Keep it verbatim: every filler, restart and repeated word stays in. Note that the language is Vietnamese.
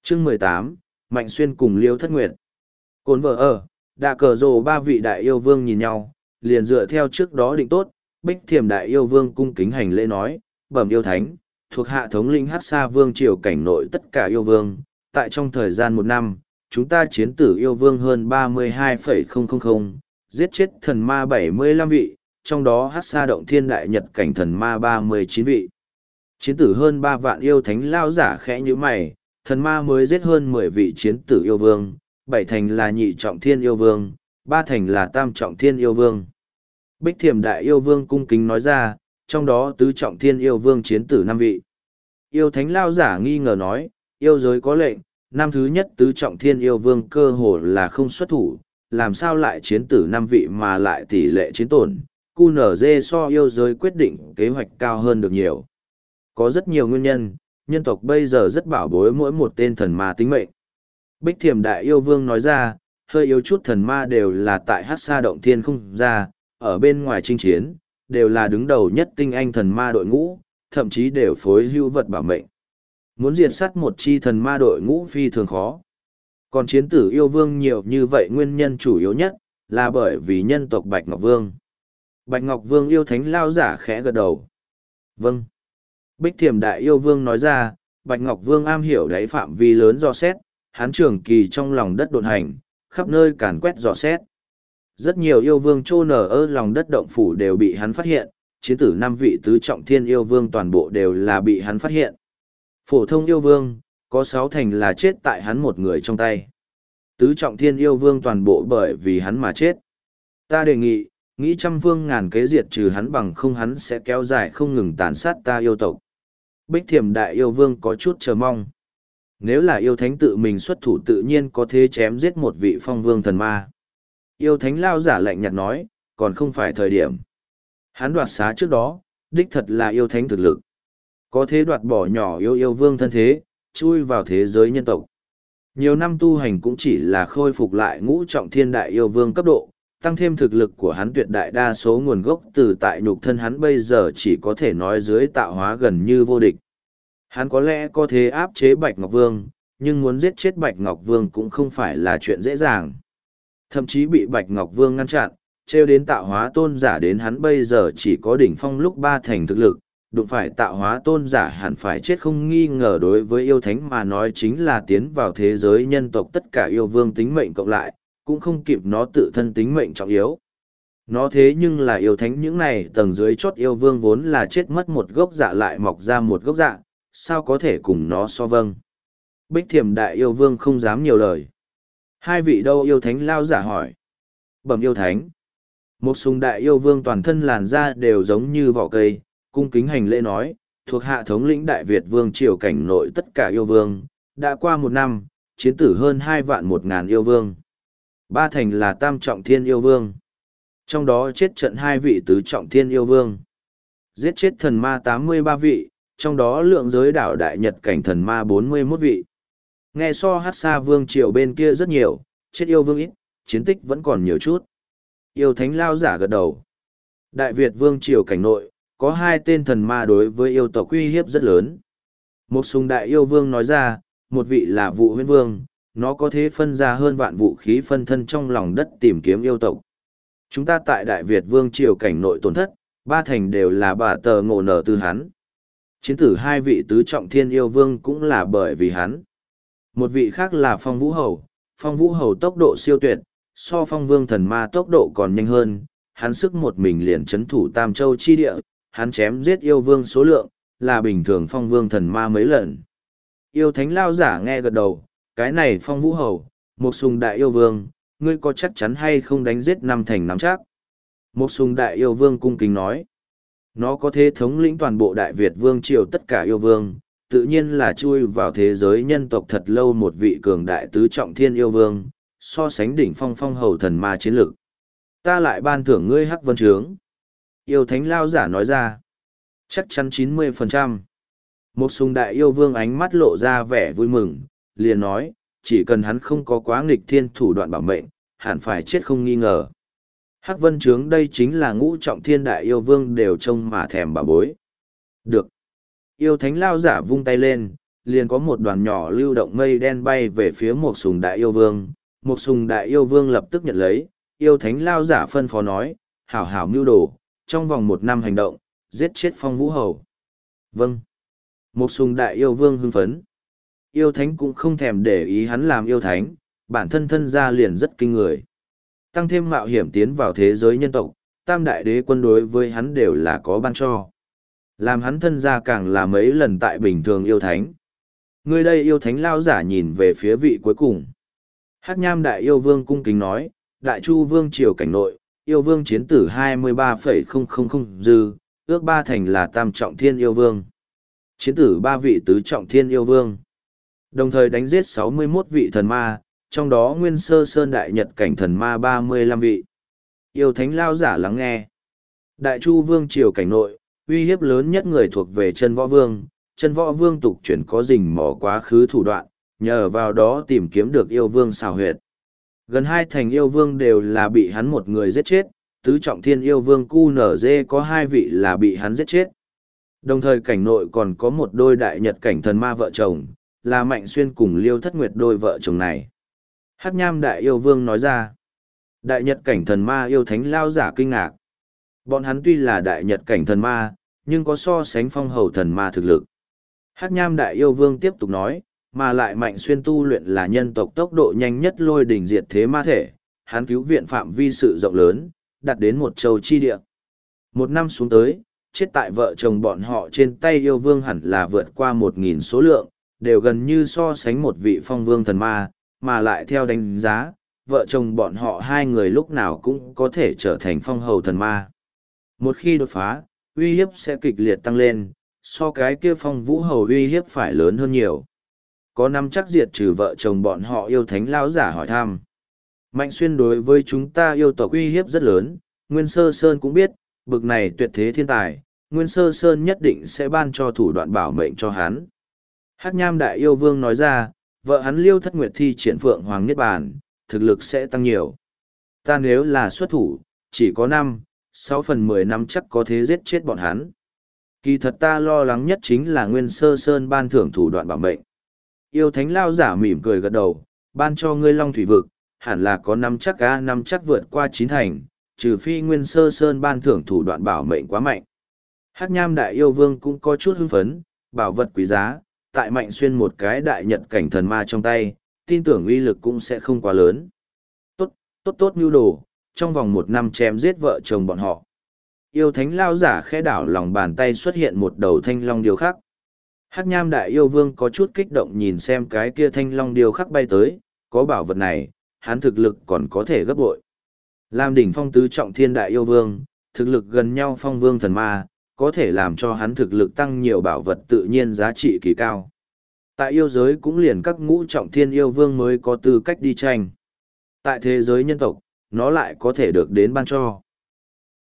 Chương mười tám, Mạnh Xuyên cùng Liêu Thất Nguyệt. Cồn vợ ở, đạ cờ rồ ba vị đại yêu vương nhìn nhau, liền dựa theo trước đó định tốt, Bích Thiềm đại yêu vương cung kính hành lễ nói, bẩm yêu thánh, thuộc hạ thống lĩnh Hát Sa vương triều cảnh nội tất cả yêu vương, tại trong thời gian một năm, chúng ta chiến tử yêu vương hơn ba mươi hai phẩy không không không, giết chết thần ma bảy mươi lăm vị, trong đó Hát Sa động thiên đại nhật cảnh thần ma ba mươi chín vị. Chiến tử hơn ba vạn yêu thánh lao giả khẽ như mày, thần ma mới giết hơn mười vị chiến tử yêu vương, bảy thành là nhị trọng thiên yêu vương, ba thành là tam trọng thiên yêu vương. Bích Thiềm đại yêu vương cung kính nói ra, trong đó tứ trọng thiên yêu vương chiến tử năm vị. Yêu thánh lao giả nghi ngờ nói, yêu giới có lệnh, năm thứ nhất tứ trọng thiên yêu vương cơ hồ là không xuất thủ, làm sao lại chiến tử năm vị mà lại tỷ lệ chiến tổn, quy en giê so yêu giới quyết định kế hoạch cao hơn được nhiều. Có rất nhiều nguyên nhân, nhân tộc bây giờ rất bảo bối mỗi một tên thần ma tính mệnh. Bích Thiềm đại yêu vương nói ra, hơi yếu chút thần ma đều là tại Hát Sa động thiên không ra, ở bên ngoài chinh chiến, đều là đứng đầu nhất tinh anh thần ma đội ngũ, thậm chí đều phối hữu vật bảo mệnh. Muốn diệt sát một chi thần ma đội ngũ phi thường khó. Còn chiến tử yêu vương nhiều như vậy nguyên nhân chủ yếu nhất, là bởi vì nhân tộc Bạch Ngọc Vương. Bạch Ngọc Vương yêu thánh lao giả khẽ gật đầu. Vâng. Bích Thiềm đại yêu vương nói ra, Bạch Ngọc Vương am hiểu đáy phạm vi lớn dò xét, hắn trường kỳ trong lòng đất độn hành, khắp nơi càn quét dò xét. Rất nhiều yêu vương trô nở ở lòng đất động phủ đều bị hắn phát hiện, chiến tử năm vị tứ trọng thiên yêu vương toàn bộ đều là bị hắn phát hiện. Phổ thông yêu vương, có sáu thành là chết tại hắn một người trong tay. Tứ trọng thiên yêu vương toàn bộ bởi vì hắn mà chết. Ta đề nghị, nghĩ trăm vương ngàn kế diệt trừ hắn bằng không hắn sẽ kéo dài không ngừng tàn sát ta yêu tộc. Bích Thiềm đại yêu vương có chút chờ mong. Nếu là yêu thánh tự mình xuất thủ tự nhiên có thể chém giết một vị phong vương thần ma. Yêu thánh lao giả lạnh nhạt nói, còn không phải thời điểm. Hắn đoạt xá trước đó, đích thật là yêu thánh thực lực. Có thế đoạt bỏ nhỏ yêu yêu vương thân thế, chui vào thế giới nhân tộc. Nhiều năm tu hành cũng chỉ là khôi phục lại ngũ trọng thiên đại yêu vương cấp độ, tăng thêm thực lực của hắn tuyệt đại đa số nguồn gốc từ tại nhục thân hắn bây giờ chỉ có thể nói dưới tạo hóa gần như vô địch. Hắn có lẽ có thể áp chế Bạch Ngọc Vương, nhưng muốn giết chết Bạch Ngọc Vương cũng không phải là chuyện dễ dàng. Thậm chí bị Bạch Ngọc Vương ngăn chặn, trêu đến tạo hóa tôn giả đến hắn bây giờ chỉ có đỉnh phong lúc ba thành thực lực, đụng phải tạo hóa tôn giả hẳn phải chết không nghi ngờ. Đối với yêu thánh mà nói chính là tiến vào thế giới nhân tộc tất cả yêu vương tính mệnh cộng lại, cũng không kịp nó tự thân tính mệnh trọng yếu. Nó thế nhưng là yêu thánh những này tầng dưới chót yêu vương vốn là chết mất một gốc dạ lại mọc ra một gốc dạ, sao có thể cùng nó so vâng. Bích Thiềm đại yêu vương không dám nhiều lời. Hai vị đâu yêu thánh lao giả hỏi. Bẩm yêu thánh. Một sùng đại yêu vương toàn thân làn da đều giống như vỏ cây, cung kính hành lễ nói, thuộc hạ thống lĩnh Đại Việt vương triều cảnh nội tất cả yêu vương, đã qua một năm, chiến tử hơn hai vạn một ngàn yêu vương. Ba thành là tam trọng thiên yêu vương. Trong đó chết trận hai vị tứ trọng thiên yêu vương. Giết chết thần ma tám mươi ba vị, trong đó lượng giới đảo đại nhật cảnh thần ma bốn mươi mốt vị. Nghe so Hát Sa vương triều bên kia rất nhiều, chết yêu vương ít, chiến tích vẫn còn nhiều chút. Yêu thánh lao giả gật đầu. Đại Việt vương triều cảnh nội, có hai tên thần ma đối với yêu tộc uy hiếp rất lớn. Một sùng đại yêu vương nói ra, một vị là Vụ Huyễn Vương, nó có thể phân ra hơn vạn vũ khí phân thân trong lòng đất tìm kiếm yêu tộc. Chúng ta tại Đại Việt vương triều cảnh nội tổn thất, ba thành đều là bà tờ ngộ nở từ hắn. Chiến tử hai vị tứ trọng thiên yêu vương cũng là bởi vì hắn. Một vị khác là Phong Vũ Hầu, Phong Vũ Hầu tốc độ siêu tuyệt, so Phong Vương thần ma tốc độ còn nhanh hơn, hắn sức một mình liền chấn thủ Tam Châu chi địa, hắn chém giết yêu vương số lượng, là bình thường Phong Vương thần ma mấy lần. Yêu thánh lao giả nghe gật đầu, cái này Phong Vũ Hầu, một sùng đại yêu vương, ngươi có chắc chắn hay không đánh giết năm thành nắm chắc? Một sùng đại yêu vương cung kính nói, nó có thể thống lĩnh toàn bộ Đại Việt vương triều tất cả yêu vương, tự nhiên là chui vào thế giới nhân tộc thật lâu một vị cường đại tứ trọng thiên yêu vương, so sánh đỉnh phong phong hầu thần ma chiến lực. Ta lại ban thưởng ngươi Hắc Vân Trướng. Yêu thánh lao giả nói ra, chắc chắn chín mươi phần trăm. Một sùng đại yêu vương ánh mắt lộ ra vẻ vui mừng, liền nói, chỉ cần hắn không có quá nghịch thiên thủ đoạn bảo mệnh, hẳn phải chết không nghi ngờ. Hắc Vân Trướng đây chính là ngũ trọng thiên đại yêu vương đều trông mà thèm bà bối. Được. Yêu thánh lao giả vung tay lên, liền có một đoàn nhỏ lưu động mây đen bay về phía một sùng đại yêu vương. Một sùng đại yêu vương lập tức nhận lấy, yêu thánh lao giả phân phó nói, hảo hảo mưu đồ, trong vòng một năm hành động, giết chết phong vũ hầu. Vâng. Một sùng đại yêu vương hưng phấn. Yêu thánh cũng không thèm để ý hắn làm yêu thánh, bản thân thân ra liền rất kinh người. Tăng thêm mạo hiểm tiến vào thế giới nhân tộc, tam đại đế quân đối với hắn đều là có ban cho. Làm hắn thân ra càng là mấy lần tại bình thường yêu thánh. Người đây yêu thánh lao giả nhìn về phía vị cuối cùng. Hắc nham đại yêu vương cung kính nói, đại chu vương triều cảnh nội, yêu vương chiến tử hai mươi ba phẩy không không không dư, ước ba thành là tam trọng thiên yêu vương. Chiến tử ba vị tứ trọng thiên yêu vương. Đồng thời đánh giết sáu mươi mốt vị thần ma, trong đó nguyên sơ sơn đại nhật cảnh thần ma ba mươi lăm vị. Yêu thánh lao giả lắng nghe. Đại chu vương triều cảnh nội, uy hiếp lớn nhất người thuộc về chân võ vương, chân võ vương tục chuyển có rình mò quá khứ thủ đoạn, nhờ vào đó tìm kiếm được yêu vương xào huyệt. Gần hai thành yêu vương đều là bị hắn một người giết chết, tứ trọng thiên yêu vương cu nở dê có hai vị là bị hắn giết chết. Đồng thời cảnh nội còn có một đôi đại nhật cảnh thần ma vợ chồng, là Mạnh Xuyên cùng Liêu Thất Nguyệt đôi vợ chồng này. Hắc nham đại yêu vương nói ra, đại nhật cảnh thần ma yêu thánh lao giả kinh ngạc. Bọn hắn tuy là đại nhật cảnh thần ma, nhưng có so sánh phong hầu thần ma thực lực. Hắc nham đại yêu vương tiếp tục nói, mà lại Mạnh Xuyên tu luyện là nhân tộc tốc độ nhanh nhất lôi đỉnh diệt thế ma thể, hắn cứu viện phạm vi sự rộng lớn, đạt đến một châu chi địa. Một năm xuống tới, chết tại vợ chồng bọn họ trên tay yêu vương hẳn là vượt qua một nghìn số lượng, đều gần như so sánh một vị phong vương thần ma, mà lại theo đánh giá, vợ chồng bọn họ hai người lúc nào cũng có thể trở thành phong hầu thần ma. Một khi đột phá, uy hiếp sẽ kịch liệt tăng lên, so cái kia phong vũ hầu uy hiếp phải lớn hơn nhiều. Có năm chắc diệt trừ vợ chồng bọn họ yêu thánh lão giả hỏi thăm. Mạnh Xuyên đối với chúng ta yêu tộc uy hiếp rất lớn, Nguyên Sơ Sơn cũng biết, bực này tuyệt thế thiên tài, Nguyên Sơ Sơn nhất định sẽ ban cho thủ đoạn bảo mệnh cho hắn. Hắc nham đại yêu vương nói ra, vợ hắn Liêu Thất Nguyệt thi triển Phượng Hoàng Niết Bàn, thực lực sẽ tăng nhiều. Ta nếu là xuất thủ, chỉ có năm, sáu phần mười năm chắc có thế giết chết bọn hắn. Kỳ thật ta lo lắng nhất chính là Nguyên Sơ Sơn ban thưởng thủ đoạn bảo mệnh. Yêu thánh lao giả mỉm cười gật đầu, ban cho ngươi Long Thủy Vực, hẳn là có năm chắc ga năm chắc vượt qua chín thành, trừ phi Nguyên Sơ Sơn ban thưởng thủ đoạn bảo mệnh quá mạnh. Hắc nham đại yêu vương cũng có chút hưng phấn, bảo vật quý giá, tại Mạnh Xuyên một cái đại nhật cảnh thần ma trong tay, tin tưởng uy lực cũng sẽ không quá lớn. Tốt, tốt tốt mưu đồ, trong vòng một năm chém giết vợ chồng bọn họ. Yêu thánh lao giả khẽ đảo lòng bàn tay xuất hiện một đầu thanh long điêu khắc. Hắc nham đại yêu vương có chút kích động nhìn xem cái kia thanh long điêu khắc bay tới, có bảo vật này, hắn thực lực còn có thể gấp bội. Làm đỉnh phong tứ trọng thiên đại yêu vương, thực lực gần nhau phong vương thần ma, có thể làm cho hắn thực lực tăng nhiều bảo vật tự nhiên giá trị kỳ cao. Tại yêu giới cũng liền các ngũ trọng thiên yêu vương mới có tư cách đi tranh. Tại thế giới nhân tộc, nó lại có thể được đến ban cho.